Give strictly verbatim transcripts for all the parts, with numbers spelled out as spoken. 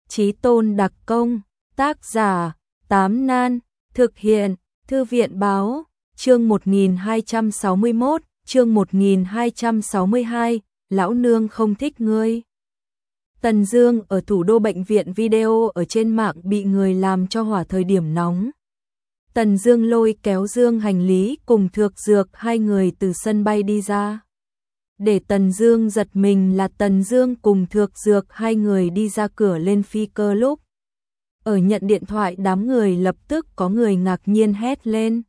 Chí Tôn đặc công, tác giả, Tám Nan, thực hiện, Thư viện báo, chương một nghìn hai trăm sáu mươi mốt, chương một nghìn hai trăm sáu mươi hai, lão nương không thích ngươi. Tần Dương ở thủ đô, bệnh viện video ở trên mạng bị người làm cho hỏa thời điểm nóng. Tần Dương lôi kéo Dương Hành Lý cùng Thược Dược hai người từ sân bay đi ra. Để Tần Dương giật mình là Tần Dương cùng Thược Dược hai người đi ra cửa lên phi cơ lúc ở nhận điện thoại, đám người lập tức có người ngạc nhiên hét lên.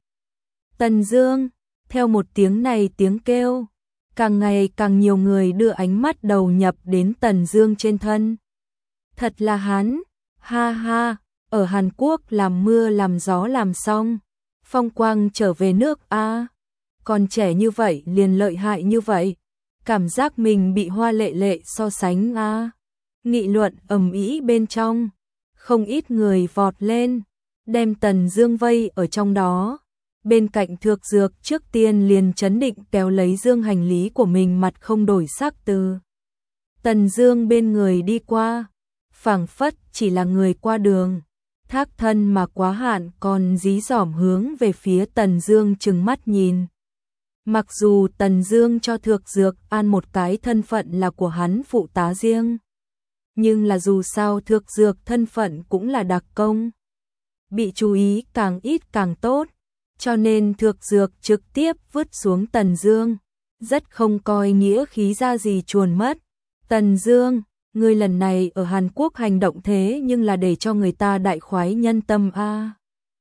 Tần Dương, theo một tiếng này tiếng kêu, càng ngày càng nhiều người đưa ánh mắt đầu nhập đến Tần Dương trên thân. Thật là hắn, ha ha, ở Hàn Quốc làm mưa làm gió làm xong, phong quang trở về nước a. Còn trẻ như vậy liền lợi hại như vậy, cảm giác mình bị Hoa Lệ Lệ so sánh a. Nghị luận ầm ĩ bên trong, không ít người vọt lên, đem Tần Dương vây ở trong đó. Bên cạnh Thược Dược trước tiên liền chấn định kéo lấy Dương Hành Lý của mình, mặt không đổi sắc từ Tần Dương bên người đi qua, phảng phất chỉ là người qua đường. Thác thân mà quá hạn còn dí dỏm hướng về phía Tần Dương trừng mắt nhìn. Mặc dù Tần Dương cho Thược Dược an một cái thân phận là của hắn phụ tá riêng, nhưng là dù sao Thược Dược thân phận cũng là đặc công, bị chú ý càng ít càng tốt, cho nên Thược Dược trực tiếp vứt xuống Tần Dương, rất không coi nghĩa khí ra gì chuồn mất. Tần Dương, ngươi lần này ở Hàn Quốc hành động thế nhưng là để cho người ta đại khoái nhân tâm a. À.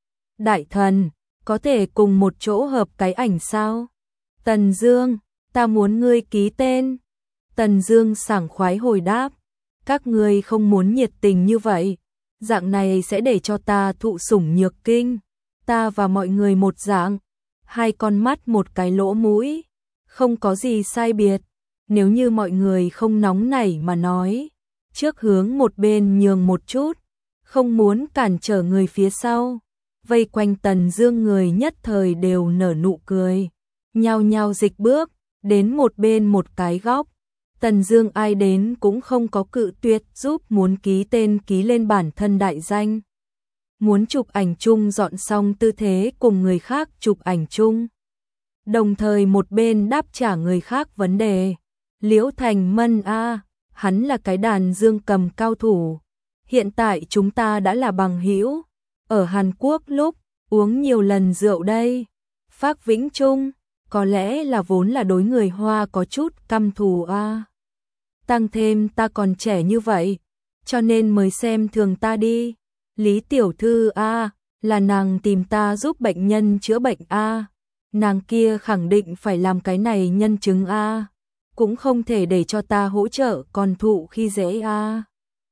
Đại thần, có thể cùng một chỗ hợp cái ảnh sao? Tần Dương, ta muốn ngươi ký tên. Tần Dương sảng khoái hồi đáp, các ngươi không muốn nhiệt tình như vậy, dạng này sẽ để cho ta thụ sủng nhược kinh. Ta và mọi người một dạng, hai con mắt một cái lỗ mũi, không có gì sai biệt. Nếu như mọi người không nóng nảy mà nói, trước hướng một bên nhường một chút, không muốn cản trở người phía sau. Vây quanh Tần Dương người nhất thời đều nở nụ cười, nhao nhao dịch bước đến một bên một cái góc. Tần Dương ai đến cũng không có cự tuyệt, giúp muốn ký tên ký lên bản thân đại danh. Muốn chụp ảnh chung dọn xong tư thế cùng người khác chụp ảnh chung. Đồng thời một bên đáp trả người khác vấn đề. Liễu Thành Mân a, à, hắn là cái đàn dương cầm cao thủ. Hiện tại chúng ta đã là bằng hữu. Ở Hàn Quốc lúc uống nhiều lần rượu đây. Phác Vĩnh Trung, có lẽ là vốn là đối người Hoa có chút căm thù a. À. Tăng thêm ta còn trẻ như vậy, cho nên mới xem thường ta đi. Lý tiểu thư a, à, là nàng tìm ta giúp bệnh nhân chữa bệnh a. À. Nàng kia khẳng định phải làm cái này nhân chứng a. À. Cũng không thể để cho ta hỗ trợ còn thụ khi dễ a. À.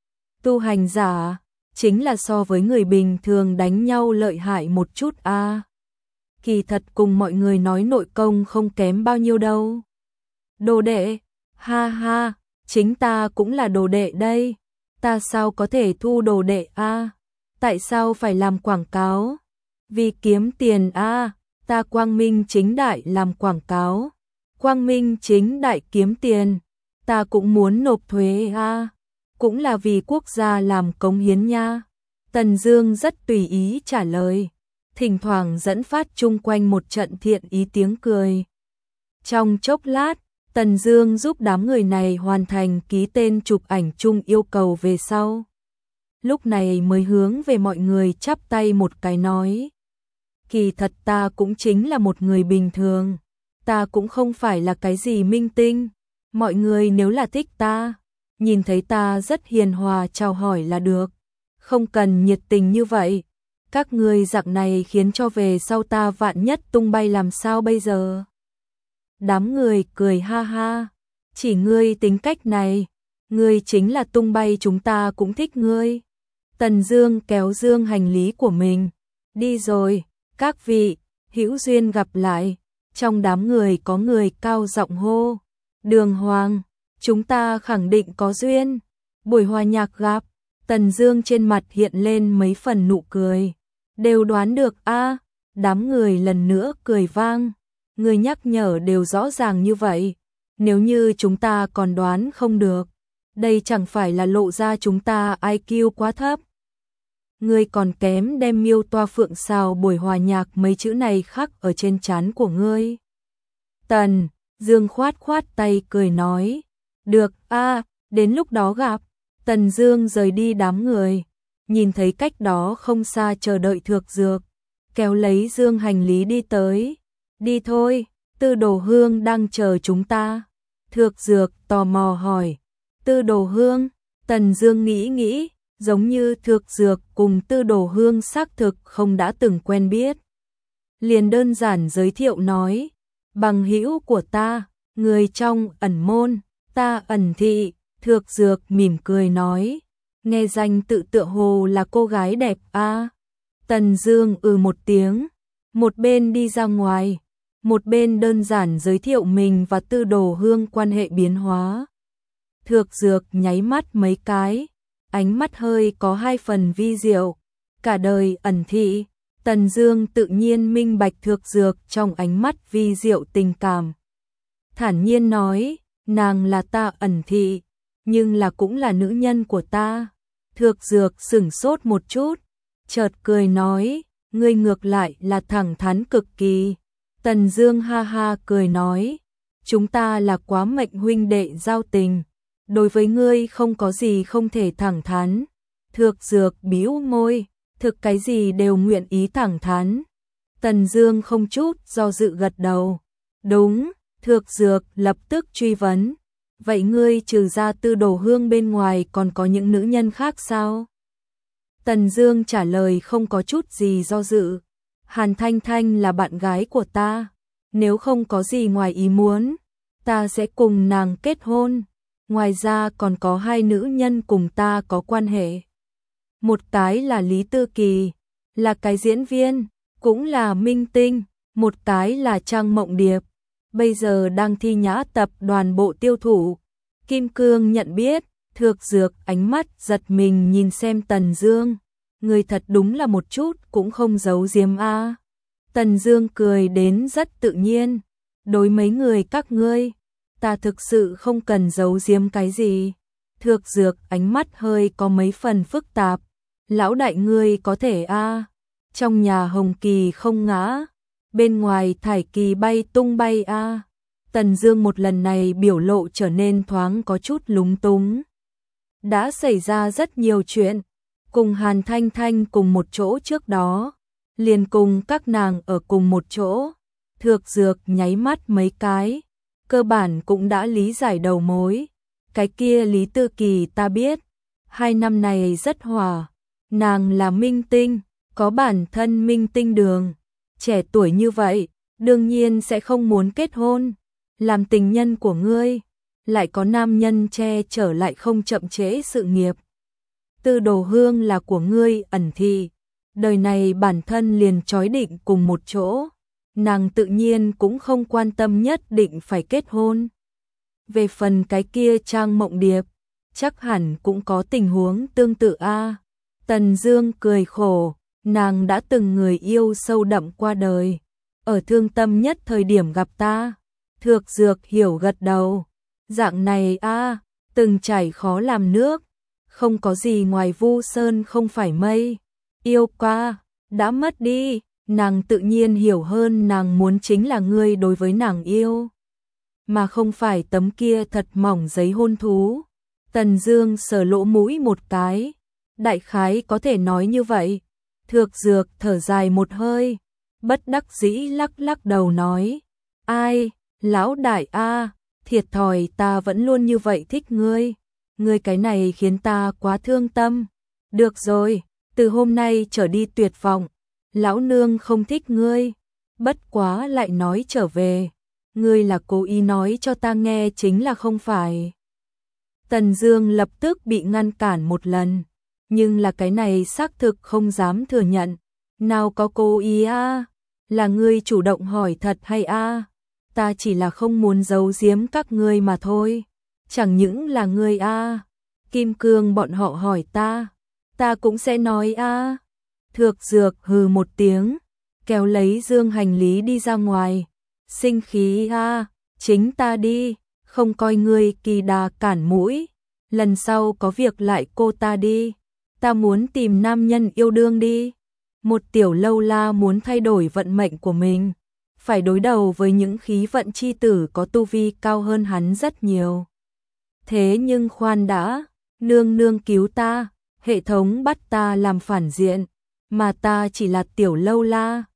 Tu hành giả chính là so với người bình thường đánh nhau lợi hại một chút a. À. Kỳ thật cùng mọi người nói nội công không kém bao nhiêu đâu. Đồ đệ, ha ha, chính ta cũng là đồ đệ đây. Ta sao có thể thu đồ đệ a? À? Tại sao phải làm quảng cáo? Vì kiếm tiền a, à, ta quang minh chính đại làm quảng cáo. Quang minh chính đại kiếm tiền, ta cũng muốn nộp thuế a, à, cũng là vì quốc gia làm cống hiến nha. Tần Dương rất tùy ý trả lời, thỉnh thoảng dẫn phát chung quanh một trận thiện ý tiếng cười. Trong chốc lát, Tần Dương giúp đám người này hoàn thành ký tên chụp ảnh chung yêu cầu về sau. Lúc này mới hướng về mọi người chắp tay một cái nói. Kỳ thật ta cũng chính là một người bình thường. Ta cũng không phải là cái gì minh tinh. Mọi người nếu là thích ta, nhìn thấy ta rất hiền hòa chào hỏi là được. Không cần nhiệt tình như vậy. Các ngươi dạng này khiến cho về sau ta vạn nhất tung bay làm sao bây giờ? Đám người cười ha ha. Chỉ ngươi tính cách này, ngươi chính là tung bay, chúng ta cũng thích ngươi. Tần Dương kéo Dương Hành Lý của mình. Đi rồi, các vị, hữu duyên gặp lại. Trong đám người có người cao giọng hô. Đường Hoàng, chúng ta khẳng định có duyên. Buổi hòa nhạc gặp. Tần Dương trên mặt hiện lên mấy phần nụ cười. Đều đoán được a. À, đám người lần nữa cười vang. Người nhắc nhở đều rõ ràng như vậy. Nếu như chúng ta còn đoán không được, đây chẳng phải là lộ ra chúng ta i kiu quá thấp. Ngươi còn kém đem miêu toa phượng xào buổi hòa nhạc mấy chữ này khắc ở trên trán của ngươi. Tần Dương khoát khoát tay cười nói, được a, đến lúc đó gặp. Tần Dương rời đi đám người, nhìn thấy cách đó không xa chờ đợi Thược Dược, kéo lấy dương hành lý đi tới. Đi thôi, Tư Đồ Hương đang chờ chúng ta. Thược Dược tò mò hỏi, Tư Đồ Hương? Tần Dương nghĩ nghĩ, giống như Thược Dược cùng Tư Đồ Hương xác thực không đã từng quen biết. Liền đơn giản giới thiệu nói, bằng hữu của ta, người trong ẩn môn, ta ẩn thị. Thược Dược mỉm cười nói, nghe danh tự tựa hồ là cô gái đẹp a. À. Tần Dương ừ một tiếng, một bên đi ra ngoài, một bên đơn giản giới thiệu mình và Tư Đồ Hương quan hệ biến hóa. Thược Dược nháy mắt mấy cái, ánh mắt hơi có hai phần vi diệu. Cả đời ẩn thị, Tần Dương tự nhiên minh bạch Thược Dược trong ánh mắt vi diệu tình cảm. Thản nhiên nói, nàng là ta ẩn thị, nhưng là cũng là nữ nhân của ta. Thược Dược sửng sốt một chút, chợt cười nói, ngươi ngược lại là thẳng thắn cực kỳ. Tần Dương ha ha cười nói, chúng ta là quá mệnh huynh đệ giao tình, đối với ngươi không có gì không thể thẳng thắn. Thược Dược bĩu môi, thực cái gì đều nguyện ý thẳng thắn. Tần Dương không chút do dự gật đầu. Đúng. Thược Dược lập tức truy vấn, vậy ngươi trừ ra Tư Đồ Hương bên ngoài còn có những nữ nhân khác sao? Tần Dương trả lời không có chút gì do dự, Hàn Thanh Thanh là bạn gái của ta, nếu không có gì ngoài ý muốn, ta sẽ cùng nàng kết hôn. Ngoài ra còn có hai nữ nhân cùng ta có quan hệ. Một cái là Lý Tư Kỳ, là cái diễn viên, cũng là minh tinh, một cái là Trang Mộng Điệp, bây giờ đang thi nhã tập đoàn bộ tiêu thụ. Kim Cương nhận biết. Thược Dược ánh mắt giật mình nhìn xem Tần Dương, người thật đúng là một chút cũng không giấu giếm a. Tần Dương cười đến rất tự nhiên, đối mấy người các ngươi, ta thực sự không cần giấu giếm cái gì. Thược Dược ánh mắt hơi có mấy phần phức tạp, lão đại ngươi có thể a, trong nhà hồng kỳ không ngã, bên ngoài thải kỳ bay tung bay a. Tần Dương một lần này biểu lộ trở nên thoáng có chút lúng túng. Đã xảy ra rất nhiều chuyện, cùng Hàn Thanh Thanh cùng một chỗ trước đó, liền cùng các nàng ở cùng một chỗ. Thược Dược nháy mắt mấy cái, cơ bản cũng đã lý giải đầu mối. Cái kia Lý Tư Kỳ ta biết, hai năm này rất hòa, nàng là minh tinh, có bản thân minh tinh đường, trẻ tuổi như vậy, đương nhiên sẽ không muốn kết hôn, làm tình nhân của ngươi, lại có nam nhân che chở lại không chậm trễ sự nghiệp. Tư Đồ Hương là của ngươi ẩn thị, đời này bản thân liền trói định cùng một chỗ, nàng tự nhiên cũng không quan tâm nhất định phải kết hôn. Về phần cái kia Trang Mộng Điệp, chắc hẳn cũng có tình huống tương tự a. Tần Dương cười khổ, nàng đã từng người yêu sâu đậm qua đời, ở thương tâm nhất thời điểm gặp ta. Thược Dược hiểu gật đầu, dạng này a, từng trải khó làm nước, không có gì ngoài vu sơn không phải mây. Yêu qua, đã mất đi, nàng tự nhiên hiểu hơn, nàng muốn chính là ngươi đối với nàng yêu, mà không phải tấm kia thật mỏng giấy hôn thú. Tần Dương sờ lỗ mũi một cái, đại khái có thể nói như vậy. Thược Dược thở dài một hơi, bất đắc dĩ lắc lắc đầu nói, ai, lão đại a, thiệt thòi, ta vẫn luôn như vậy thích ngươi, ngươi cái này khiến ta quá thương tâm. Được rồi, từ hôm nay trở đi tuyệt vọng, lão nương không thích ngươi, bất quá lại nói trở về, ngươi là cố ý nói cho ta nghe chính là không phải. Tần Dương lập tức bị ngăn cản một lần, nhưng là cái này xác thực không dám thừa nhận. Nào có cố ý a, là ngươi chủ động hỏi thật hay a? Ta chỉ là không muốn giấu giếm các ngươi mà thôi. Chẳng những là ngươi a, Kim Cương bọn họ hỏi ta, ta cũng sẽ nói a. Thược Dược hừ một tiếng, kéo lấy dương hành lý đi ra ngoài. Sinh khí a, chính ta đi, không coi ngươi kỳ đà cản mũi. lần sau có việc lại cô ta đi, ta muốn tìm nam nhân yêu đương đi. Một tiểu lâu la muốn thay đổi vận mệnh của mình, phải đối đầu với những khí vận chi tử có tu vi cao hơn hắn rất nhiều. Thế nhưng khoan đã, nương nương cứu ta, hệ thống bắt ta làm phản diện, mà ta chỉ là tiểu lâu la,